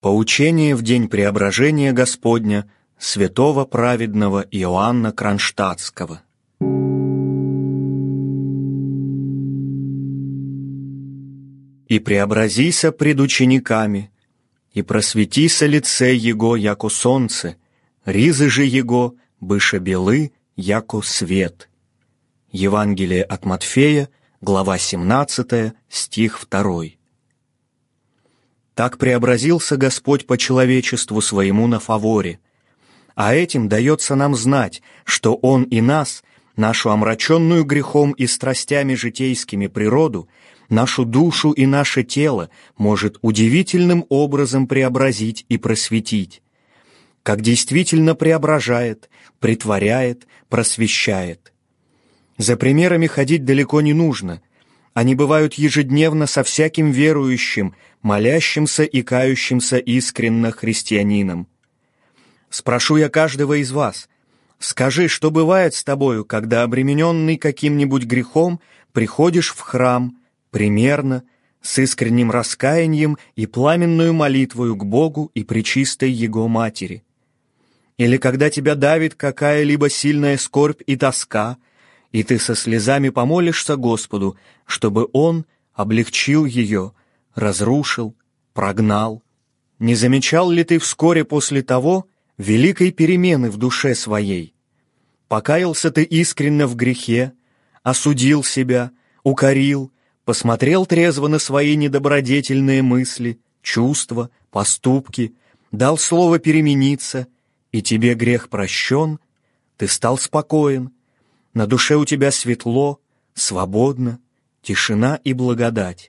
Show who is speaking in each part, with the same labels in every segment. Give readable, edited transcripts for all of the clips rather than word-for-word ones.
Speaker 1: Поучение в день преображения Господня святого праведного Иоанна Кронштадтского. «И преобразися пред учениками, и просветися лице Его, яко солнце, ризы же Его, быше белы, яко свет». Евангелие от Матфея, глава 17, стих 2. Так преобразился Господь по человечеству своему на фаворе, а этим дается нам знать, что Он и нас, нашу омраченную грехом и страстями житейскими природу, нашу душу и наше тело может удивительным образом преобразить и просветить, как действительно преображает, претворяет, просвещает. За примерами ходить далеко не нужно. Они бывают ежедневно со всяким верующим, молящимся и кающимся искренно христианином. Спрошу я каждого из вас: скажи, что бывает с тобою, когда, обремененный каким-нибудь грехом, приходишь в храм, примерно, с искренним раскаянием и пламенную молитвою к Богу и пречистой Его Матери? Или когда тебя давит какая-либо сильная скорбь и тоска, и ты со слезами помолишься Господу, чтобы Он облегчил ее, разрушил, прогнал? Не замечал ли ты вскоре после того великой перемены в душе своей? Покаялся ты искренне в грехе, осудил себя, укорил, посмотрел трезво на свои недобродетельные мысли, чувства, поступки, дал слово перемениться, и тебе грех прощен, ты стал спокоен, на душе у тебя светло, свободно, тишина и благодать.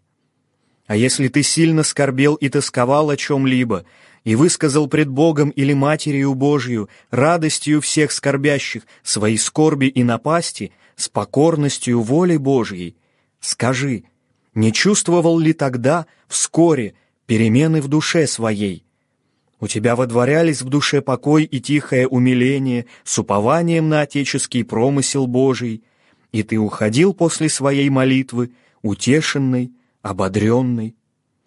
Speaker 1: А если ты сильно скорбел и тосковал о чем-либо, и высказал пред Богом или Матерью Божью радостью всех скорбящих свои скорби и напасти, с покорностью воли Божьей, скажи, не чувствовал ли тогда вскоре перемены в душе своей? У тебя водворялись в душе покой и тихое умиление с упованием на отеческий промысел Божий, и ты уходил после своей молитвы утешенный, ободренный.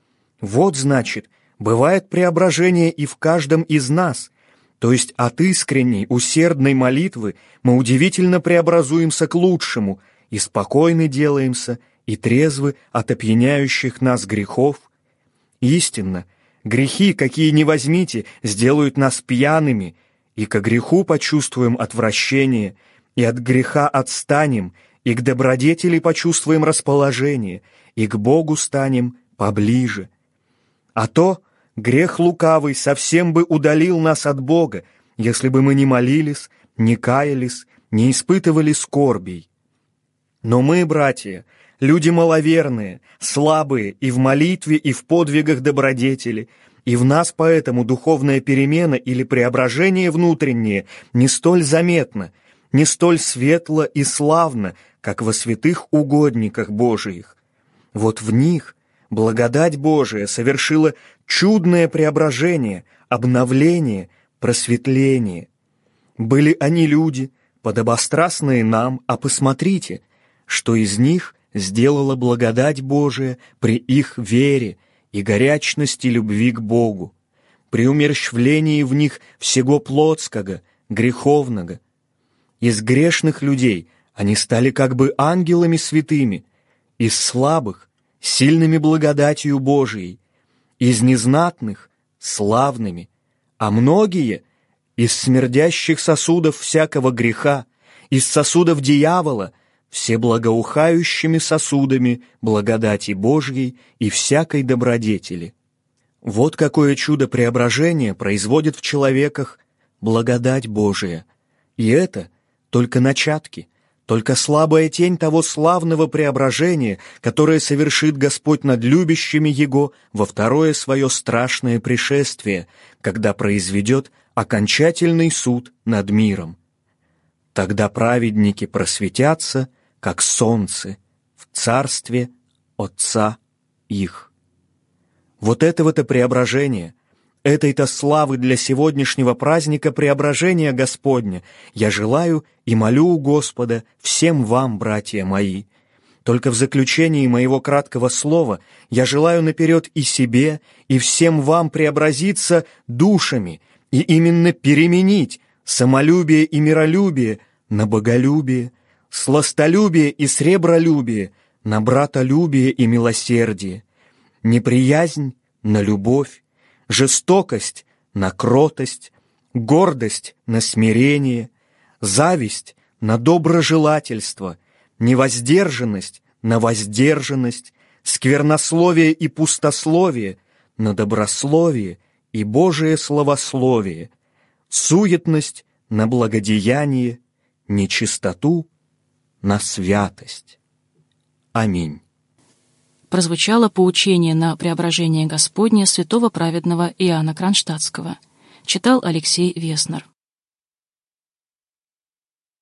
Speaker 1: Вот, значит, бывает преображение и в каждом из нас, то есть от искренней, усердной молитвы мы удивительно преобразуемся к лучшему и спокойны делаемся, и трезвы от опьяняющих нас грехов. Истинно, грехи, какие ни возьмите, сделают нас пьяными, и ко греху почувствуем отвращение, и от греха отстанем, и к добродетели почувствуем расположение, и к Богу станем поближе. А то грех лукавый совсем бы удалил нас от Бога, если бы мы не молились, не каялись, не испытывали скорбей. Но мы, братья, люди маловерные, слабые и в молитве, и в подвигах добродетели, и в нас поэтому духовная перемена или преображение внутреннее не столь заметно, не столь светло и славно, как во святых угодниках Божиих. Вот в них благодать Божия совершила чудное преображение, обновление, просветление. Были они люди, подобострастные нам, а посмотрите, что из них сделала благодать Божия при их вере и горячности любви к Богу, при умерщвлении в них всего плотского, греховного. Из грешных людей они стали как бы ангелами святыми, из слабых — сильными благодатью Божией, из незнатных — славными, а многие — из смердящих сосудов всякого греха, из сосудов дьявола — все благоухающими сосудами благодати Божьей и всякой добродетели. Вот какое чудо преображения производит в человеках благодать Божия. И это только начатки, только слабая тень того славного преображения, которое совершит Господь над любящими Его во второе свое страшное пришествие, когда произведет окончательный суд над миром. Тогда праведники просветятся, как солнце, в царстве Отца их. Вот этого-то преображения, этой-то славы для сегодняшнего праздника преображения Господня я желаю и молю у Господа всем вам, братья мои, Только в заключении моего краткого слова я желаю наперед и себе, и всем вам преобразиться душами, и именно переменить самолюбие и миролюбие на боголюбие, сластолюбие и сребролюбие на братолюбие и милосердие, неприязнь на любовь, жестокость на кротость, гордость на смирение, зависть на доброжелательство, невоздержанность на воздержанность, сквернословие и пустословие на добрословие и Божие словословие, суетность на благодеяние, нечистоту на святость. Аминь.
Speaker 2: Прозвучало поучение на преображение Господне святого праведного Иоанна Кронштадтского. Читал Алексей Веснер.